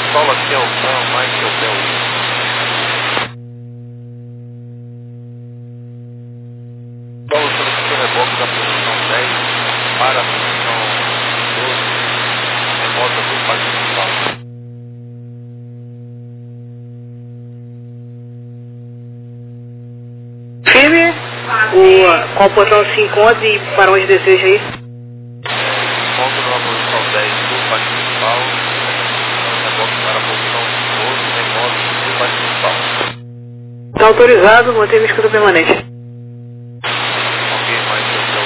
Paulo, aqui é o Sam, Mike Hotel. Paulo, solicitando reboque da posição 10 para a posição 12, remota do Parque Municipal. Firme, qual portão se encontra e para onde deseja ir? Volta na posição 10 do Parque Municipal, reboque para a posição 12, remota do Parque Municipal. Está autorizado, manter a escuta permanente. Ok, Mike Hotel.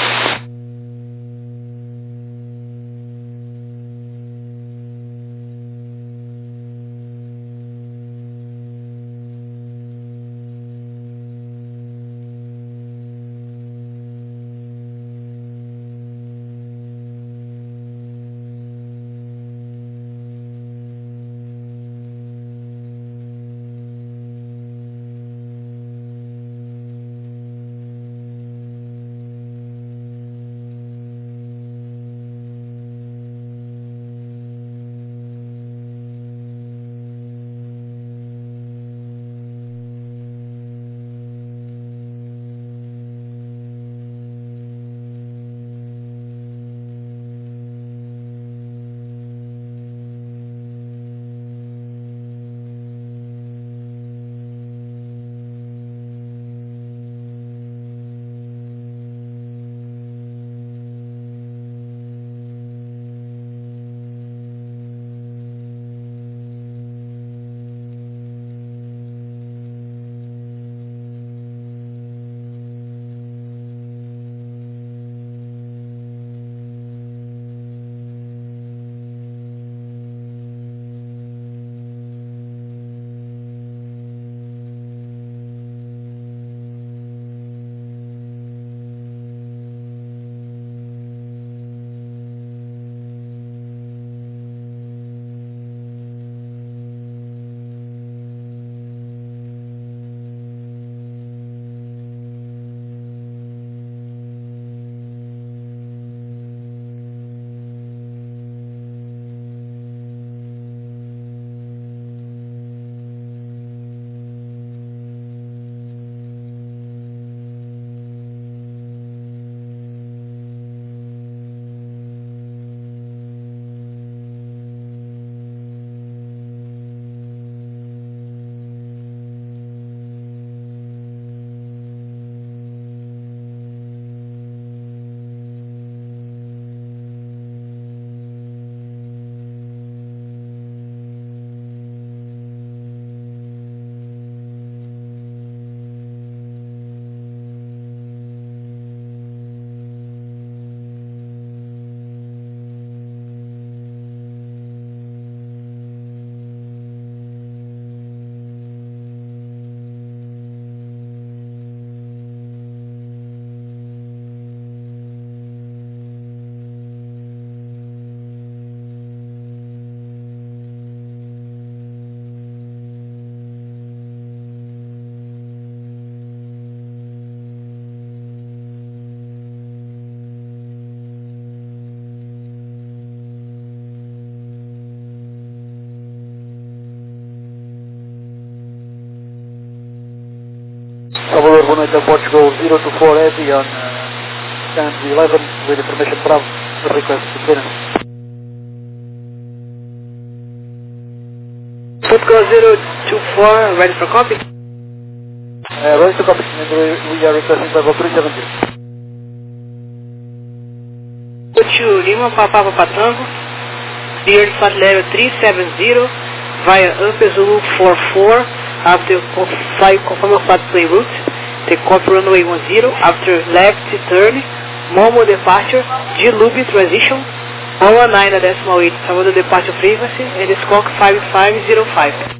Salvador, boa noite, a Portugal 024 Heavy on stand 11 with information Bravo, request to clearance. Portugal 024, ready for copy? Ready to copy, and we are requesting level 370. Hotel Lima, Papa Tango, cleared flight level 370 via Upper Zulu 44 after flight confirm flight plane route. Take copy runway 10 after left turn, Momo departure, G-Lube transition, 119.8 Salvador departure frequency, and Squawk 5505.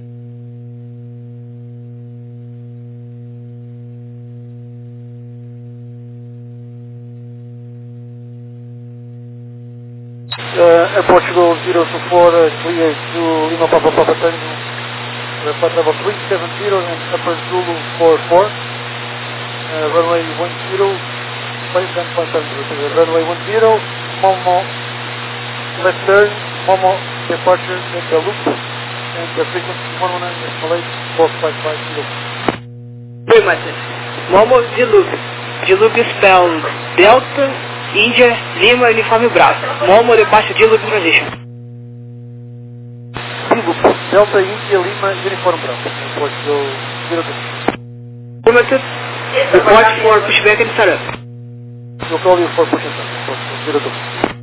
Portugal 024 clear to Lima Papa Tango, flight level 370 and Upper Zulu 44, runway 10, runway 10, Momo left turn, Momo departure in the loop. and the frequency 119.4550. Affirmative. Momo Dilube. Dilube spell Delta, India, Lima, Uniforme Bravo. Momo departure Dilube transition. Dilube, Delta, India, Lima, Uniform Bravo. Portugal 02. Affirmative. Report for pushback and startup. We'll call you for push and start. Portugal 02.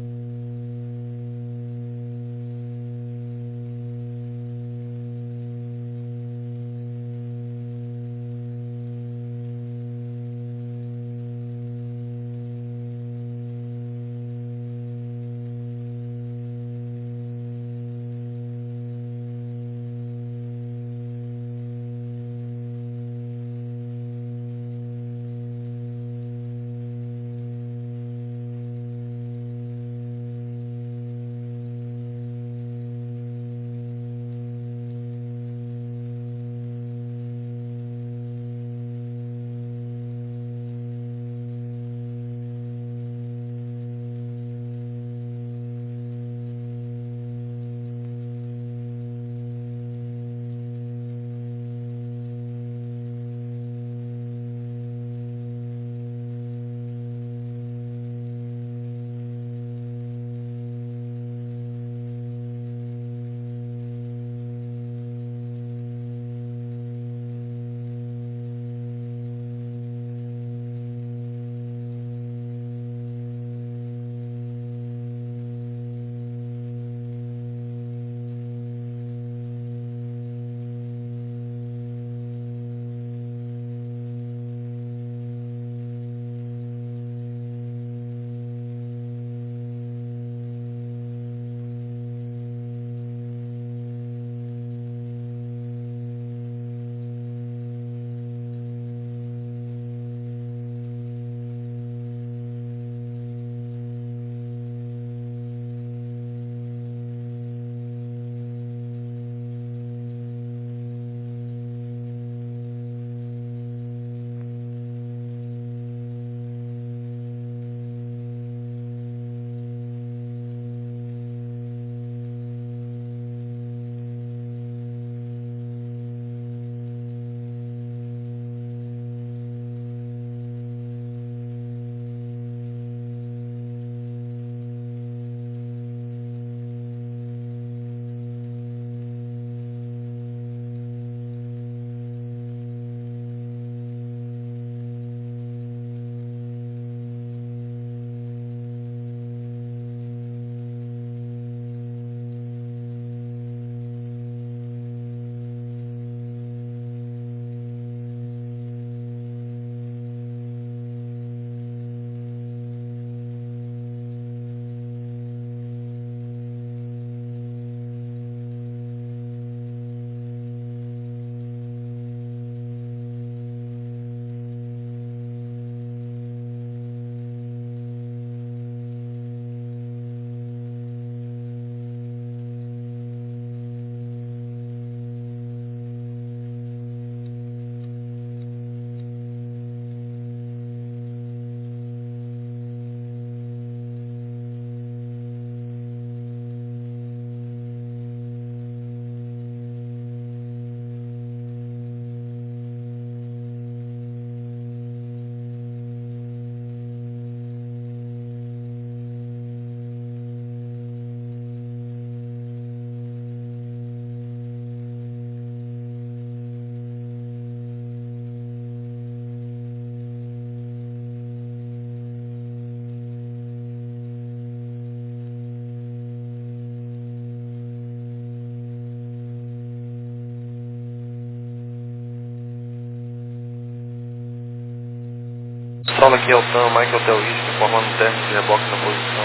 Solo aqui é o Tam, Mike Hotel Whisky, formando um término de reboque na posição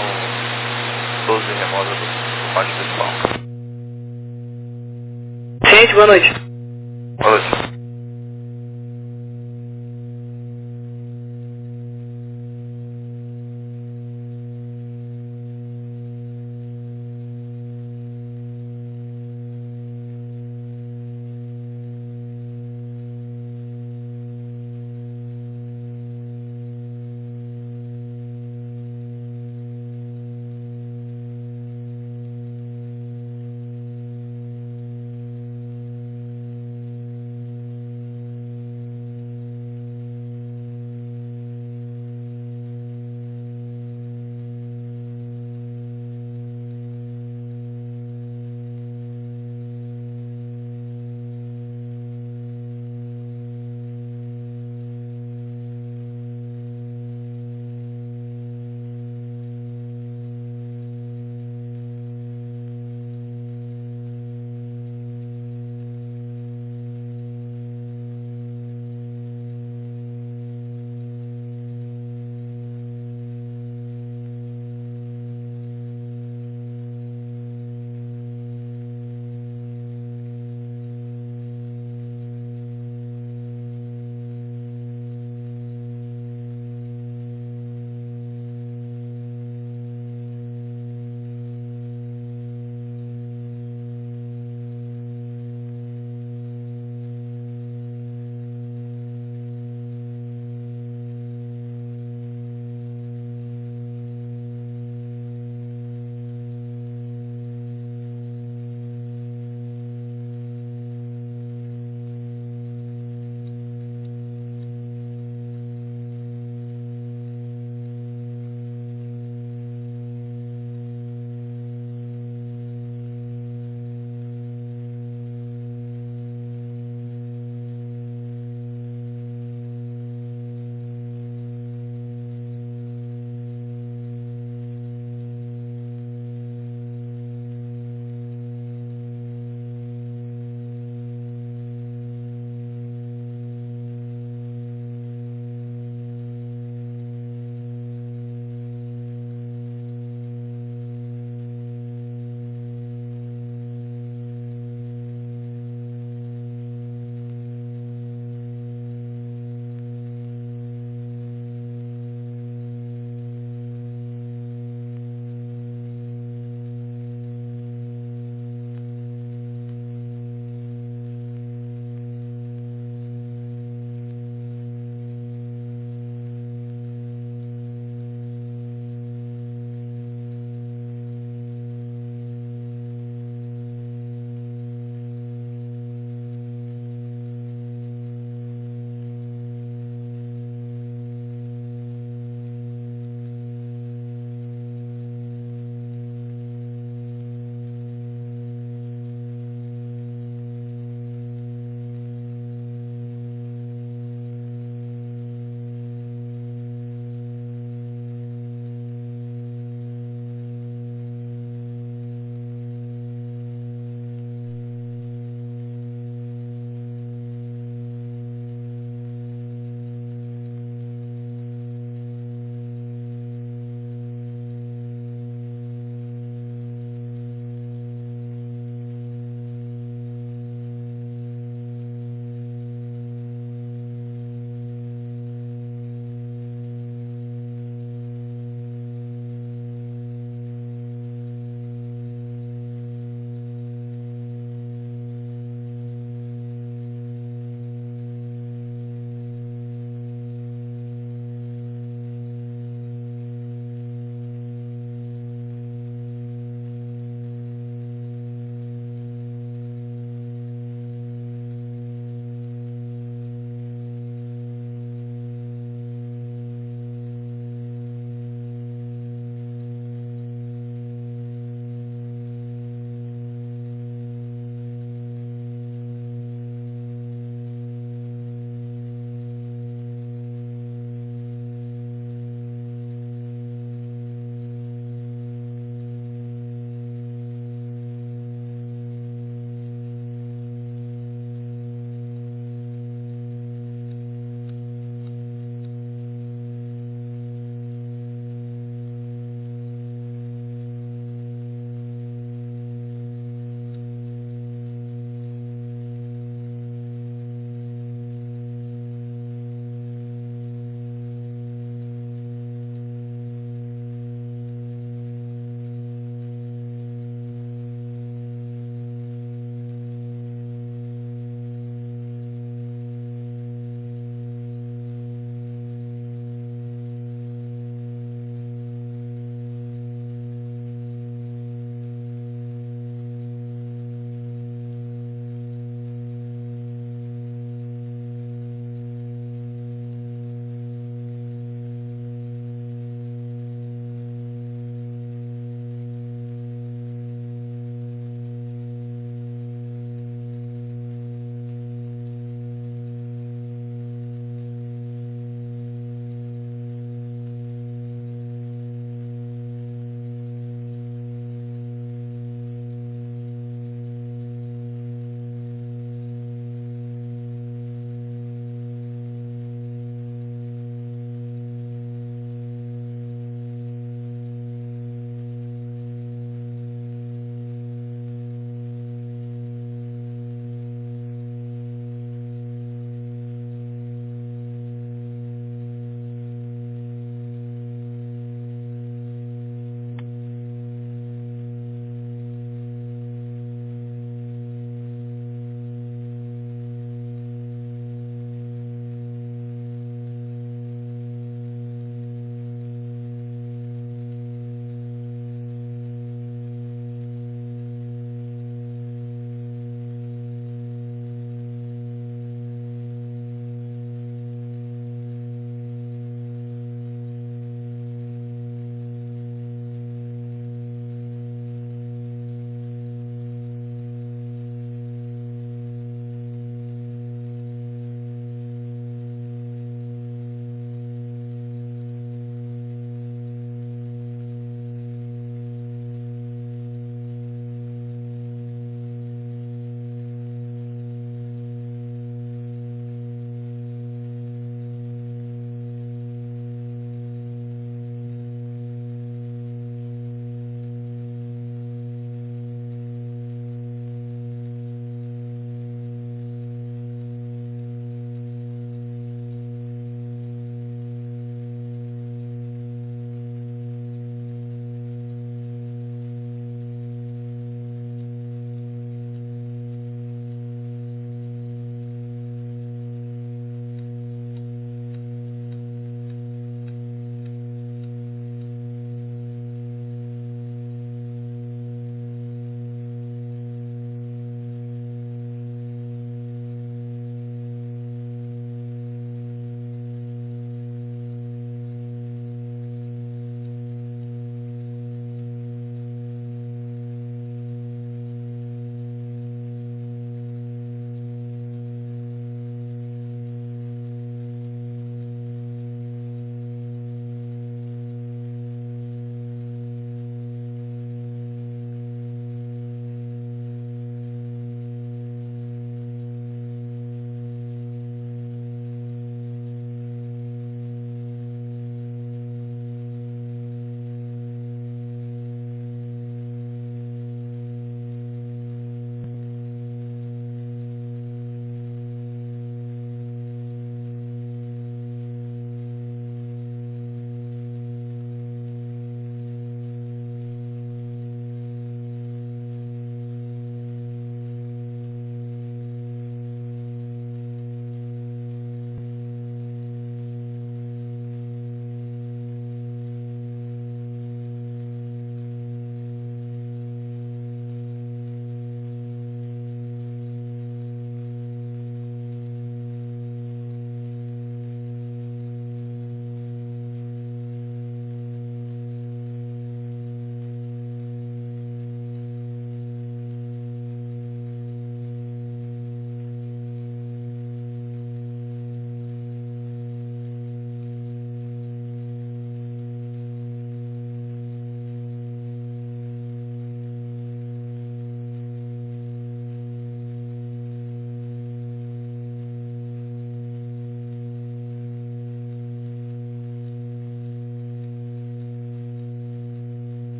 12 remosa do pátio principal. Gente, boa noite. Boa noite.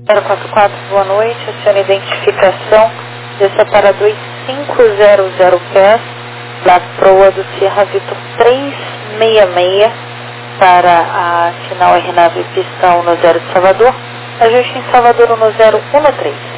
044, boa noite. Acione a identificação. Desça para 2500 pés, da proa do Sierra Vitor 366 para a final RNAV pistão no 0 de Salvador. Ajuste em Salvador no 013.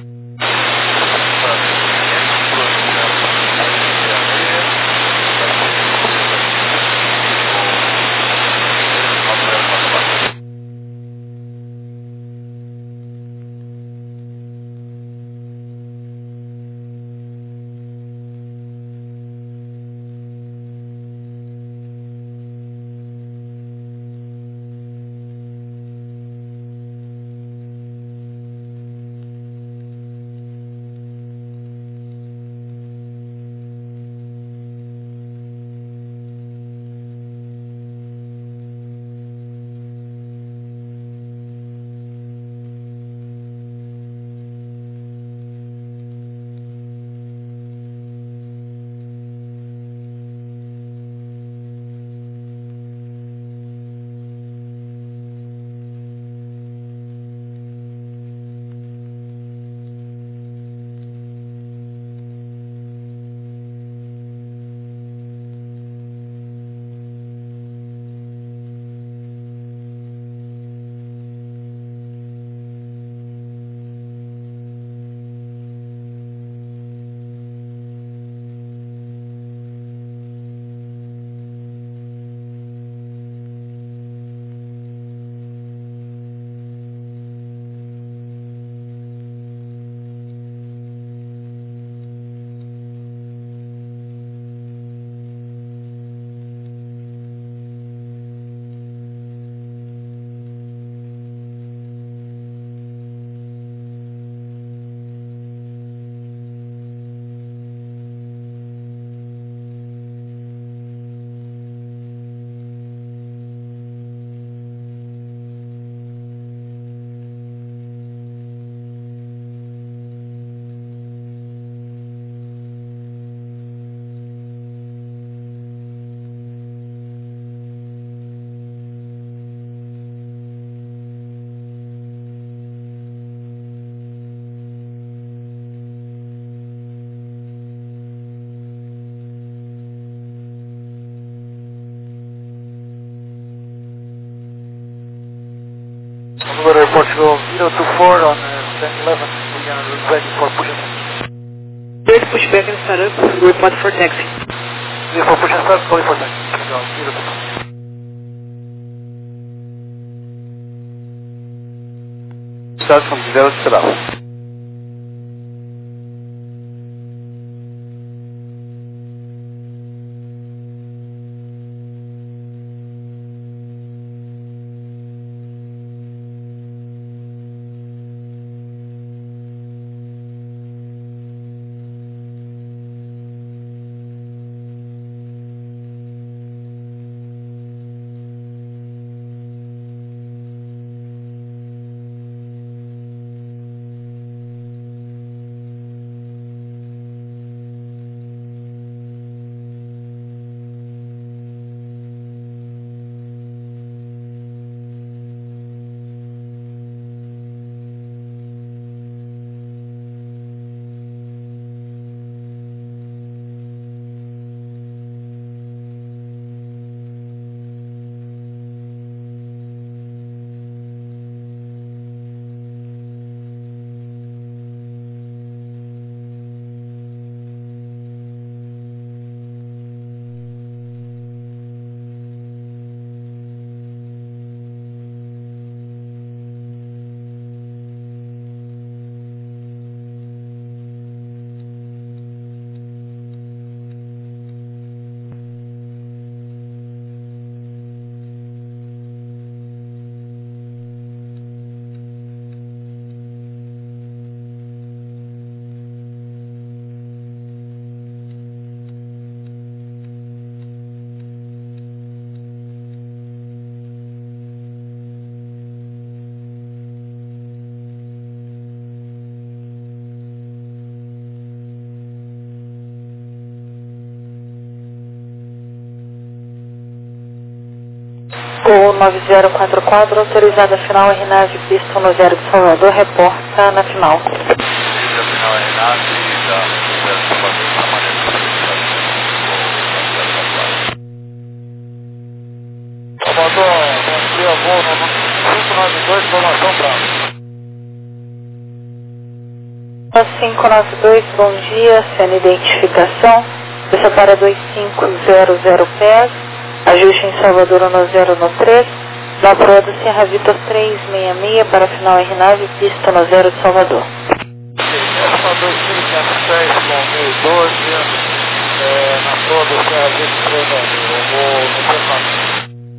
Salvador Portugal 024 on 1011, we are ready for push. Ready to push back and start up. Report for taxi. Ready for push and start, calling for taxi. Portugal 024. Start from 0 to Seattle. voo 9044, autorizada final RNAV, pista 10 de Salvador, reporta na final. Desde a final RNAV da 0 de Salvador, está manejando Salvador, bom dia, voo no 592, informação para 592, bom dia, sendo identificação, essa para 2500 pés, ajuste em Salvador no 013, na proa do Sierra Vitor 366 para final RNAV, pista no 0 de Salvador. Essa 2506, bom 1012, na proa do Sierra Vitor 366, eu vou no Sierra.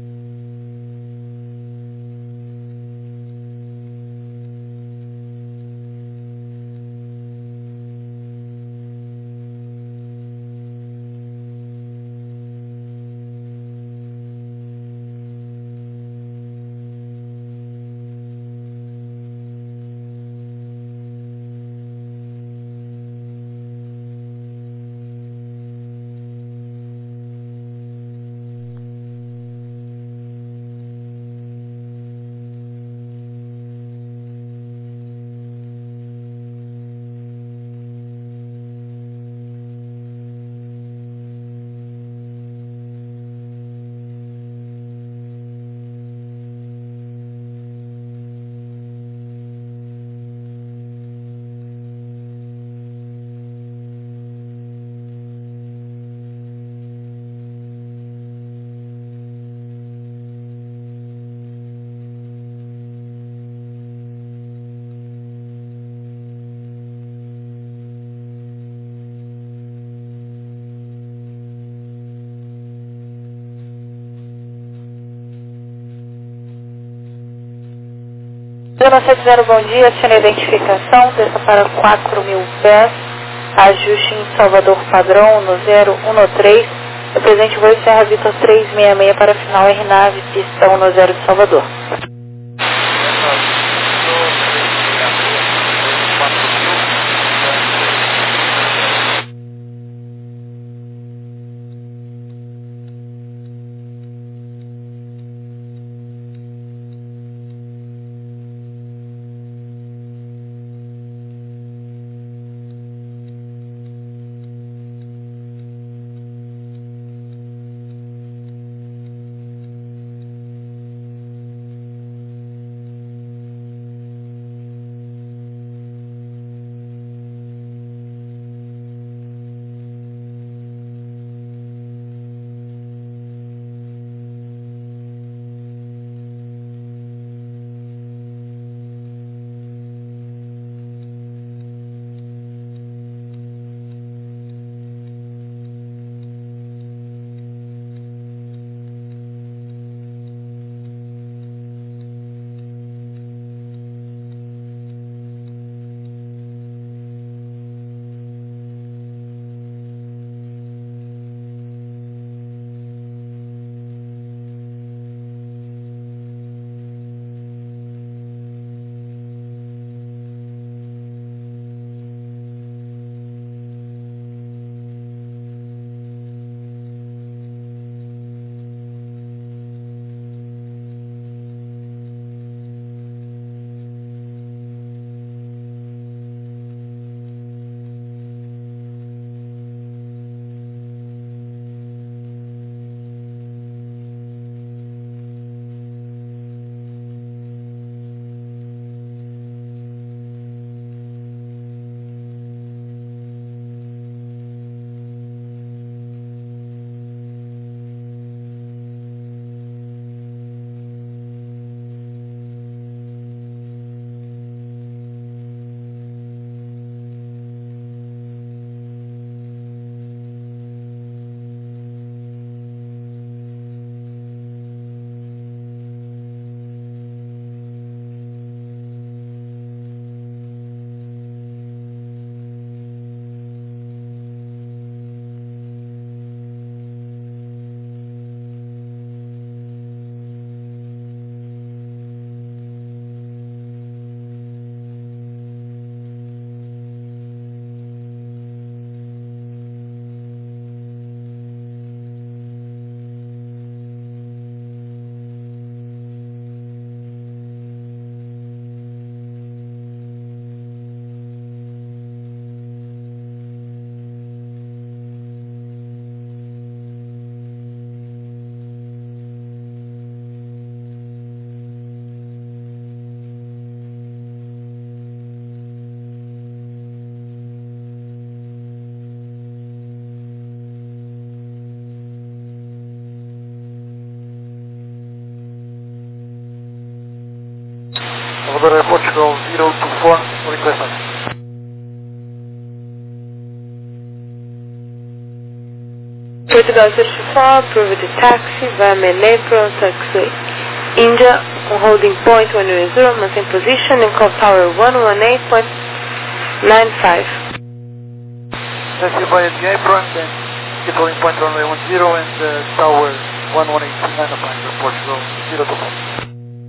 Zona 70, bom dia, sendo identificação, desça para 4.000 pés, ajuste em Salvador padrão no 013, represente voo Serra Vitor 366 para final RNAV, pista 10 de Salvador. Salvador Air Portugal 024, request taxi. Portugal 024, approved the taxi via Malay Pro Taxiway. India, on holding point 110, maintain position and call tower 118.95. Taxi via the apron, then keep holding point runway 10 and tower 118.95 Portugal 024.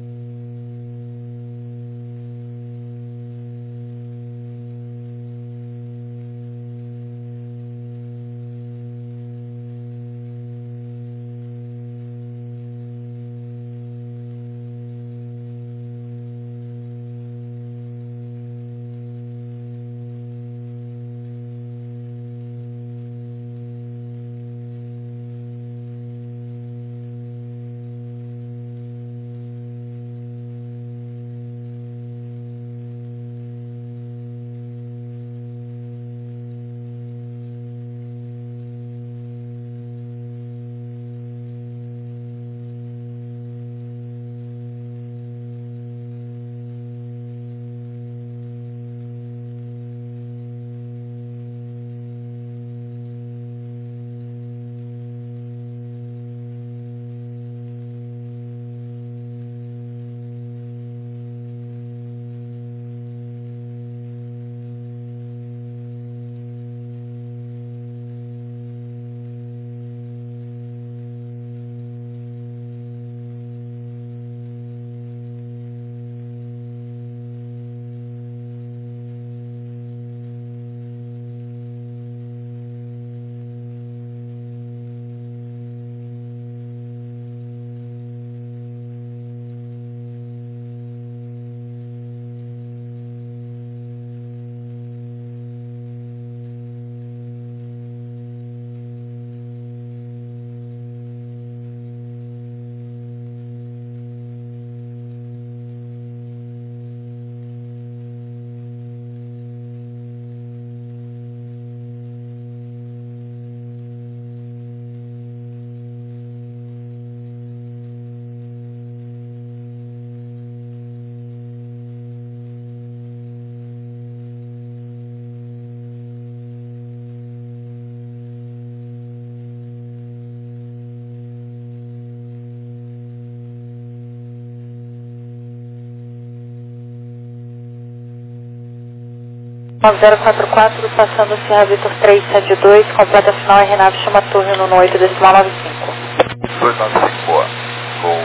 .044, passando Sierra Vitor 372, completa final RNAV, chama torre no 8, decimal 95. 295, boa. Gol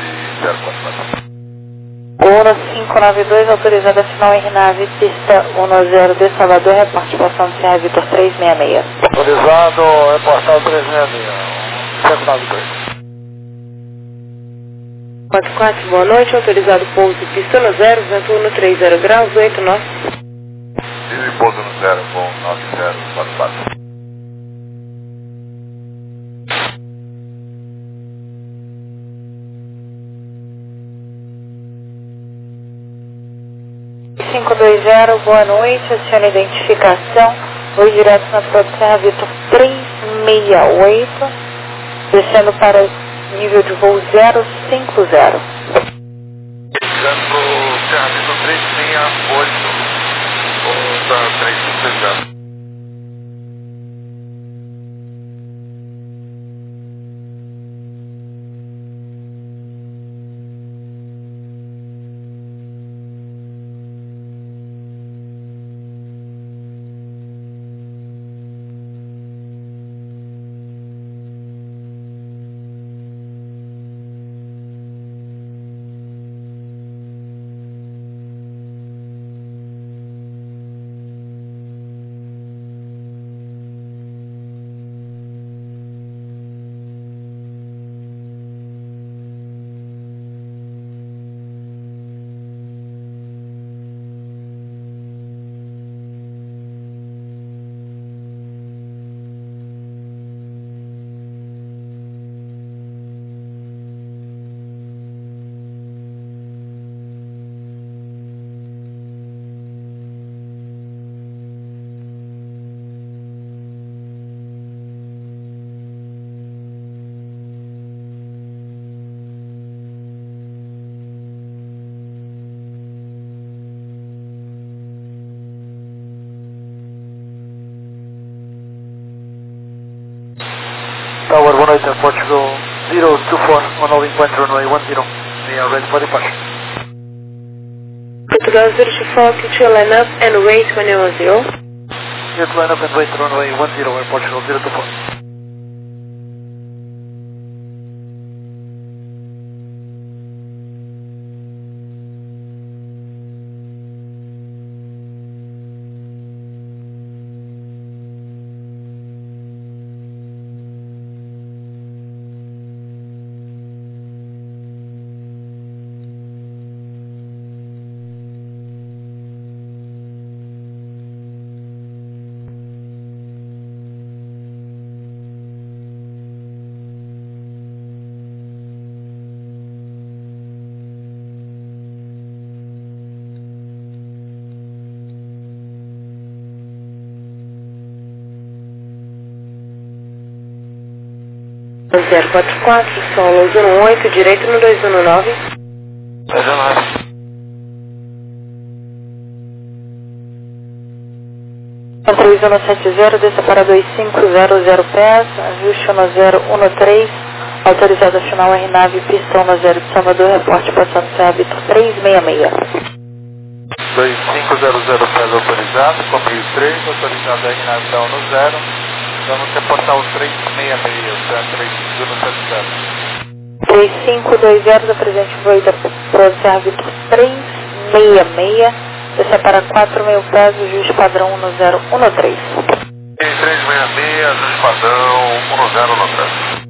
9044. Gol 592, autorizada final RNAV, pista 10 de Salvador, reporte passando Sierra Vitor 366. Autorizado, reportado 366, 792. 44, boa noite, autorizado pouso pista no 0, vento 130 graus, 8 nós. E pouso no 0, gol 9044. Boa noite, aciona a identificação, vou direto na Prova Serra Vitor 368, descendo para nível de voo 050. Chegando Serra Vitor 368, volta 350. Tower 18 Portugal 024 on holding point runway 10. We are ready for departure. Portugal 024, clear to line up and wait when you are 0. Clear to line up and wait runway 10 Air Portugal 024. Zero 44, solo 18, direito no 219. 219. Controle 170, desça para 2500 pés, ajuste no 013, autorizado final RNAV, pistão no 0 de Salvador, reporte passando Serra Vitor 366. 2500 pés autorizado, comigo 3, autorizado a ignição no 0. Vamos reportar o 366, tá? 3570. 3520 da presente Voida Pro Serra Vitor 366, desça para 4.000 pés, ajuste padrão no 013. 366, ajuste padrão 1013.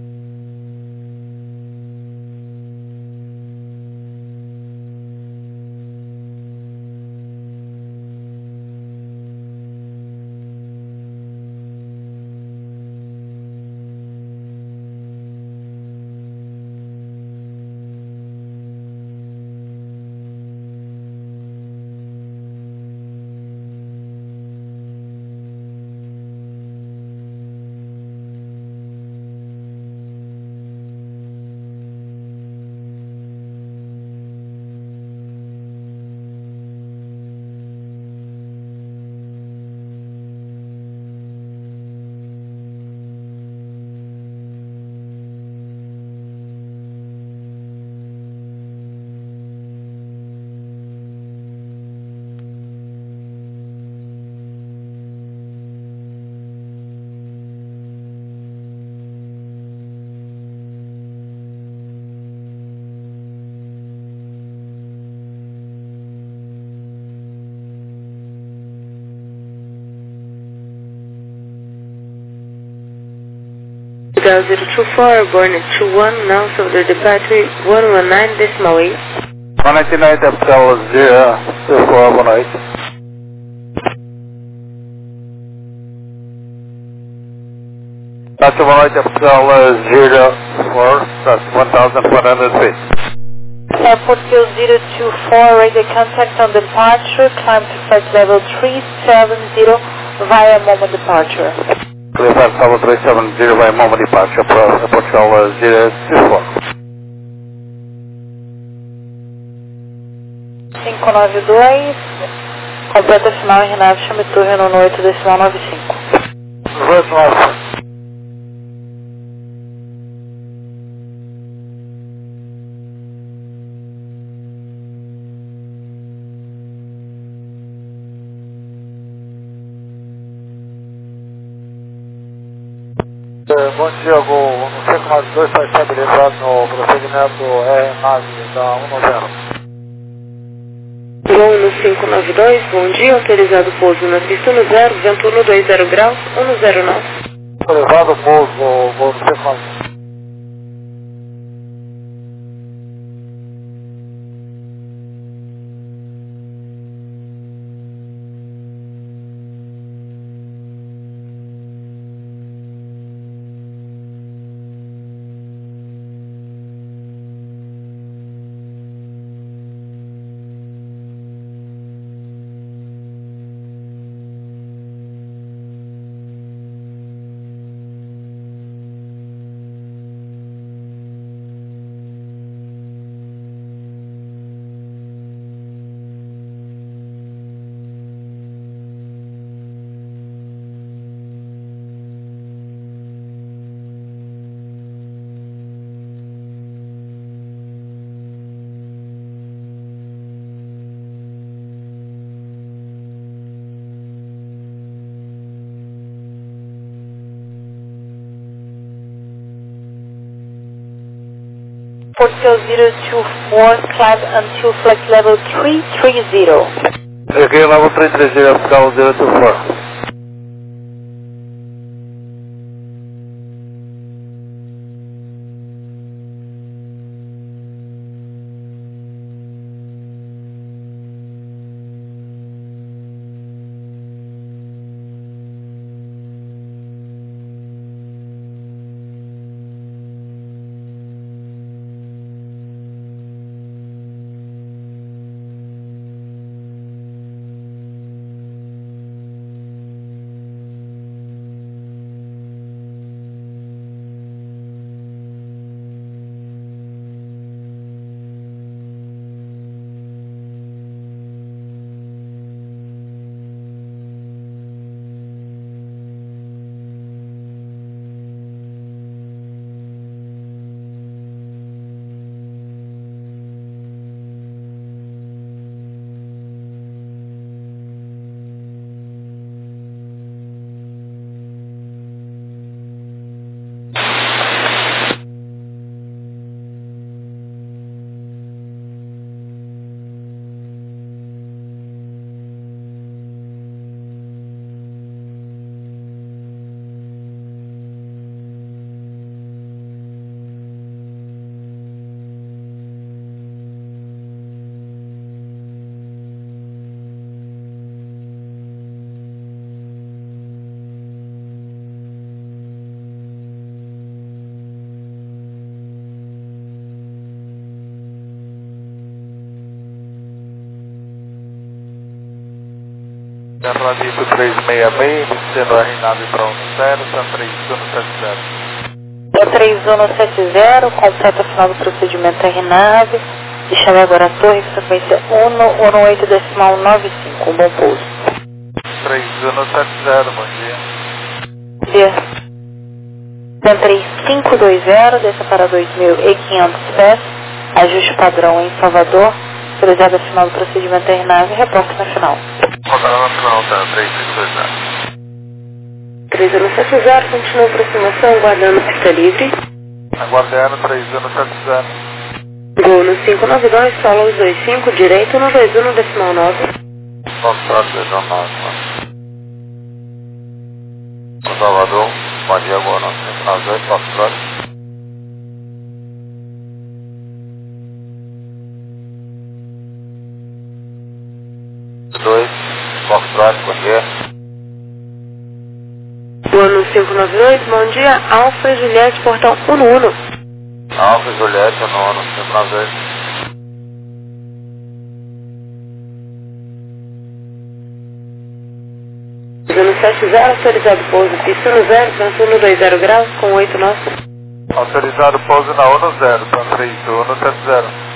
Portugal 024, born at 21, now over departure 119.8. 199 Aptal 024 108. That's 108 Aptal 04, that's 1400 feet. Airport Bill 024, radio contact on departure, climb to flight level 370 via moment departure. Clear flight level 370 by moment departure, Portugal 024. 592, completa final em Renato Chamitur, Renault 8, decimal 95. Red 95. Bom dia, voo no 592 está estabilizado no procedimento RNAV da 10. Voo no 592, bom dia, autorizado pouso na pista no 0, vento no 20 graus, 109. Autorizado pouso, voo no 592. Portugal 024, climb until flight level 330. Okay, level 330, Portugal 024. Radito 366, descendo a RNAV para 10, está 3170. É 3170, completa a final do procedimento RNAV. Deixando agora a torre, frequência 118,95, um bom pouso. 3170, bom dia. 3520, desça para 2.500 pés, ajuste padrão em Salvador, autorizado a final do procedimento RNAV, reporte na final. Rodando na final, tá? 3520. 3070, continua a aproximação, aguardando pista livre. Aguardando 3170. Gol no 592, solo 25, direito no 21 decimal 9. Foxtrot 29. Salvador, bom dia, boa noite. Nós dois, Foxtrot. Dois, Foxtrot, bom dia. Gol no 592, bom dia, Alfa e Juliette, portão 1 Alfa, Juliette, nono, sempre nós dois. no 70, autorizado pouso, pista no 0, transtorno 20 graus, com 8 nós. Autorizado pouso na 10, tá 3170.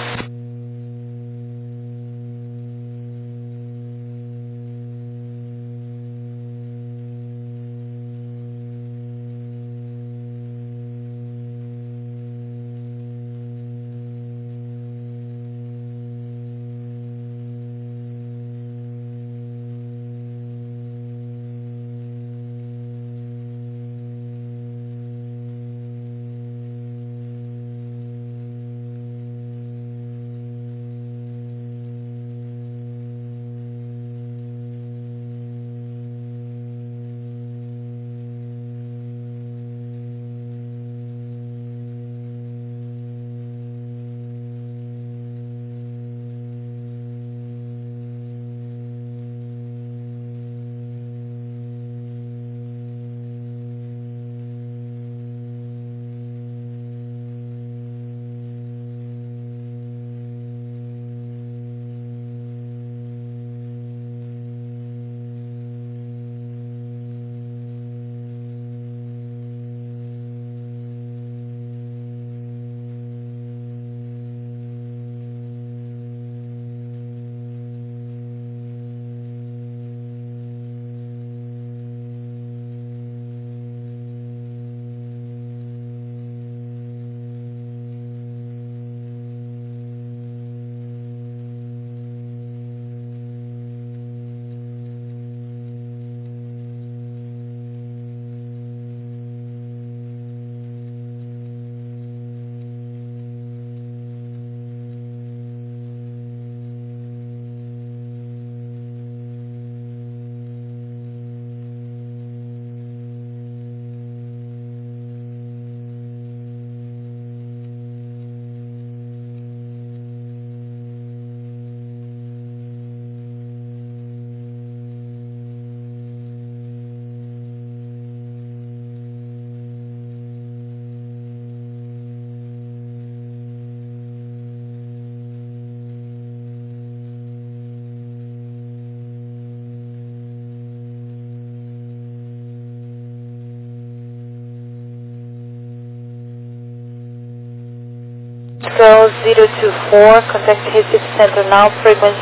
Go 024, contact Recife Center now, frequency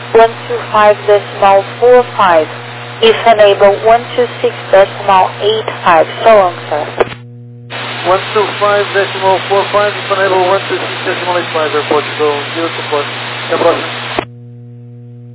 125.45. If unable, 126.85. So long, sir. 125.45, if unable, 126.85, Air Portugal 024. Até a próxima.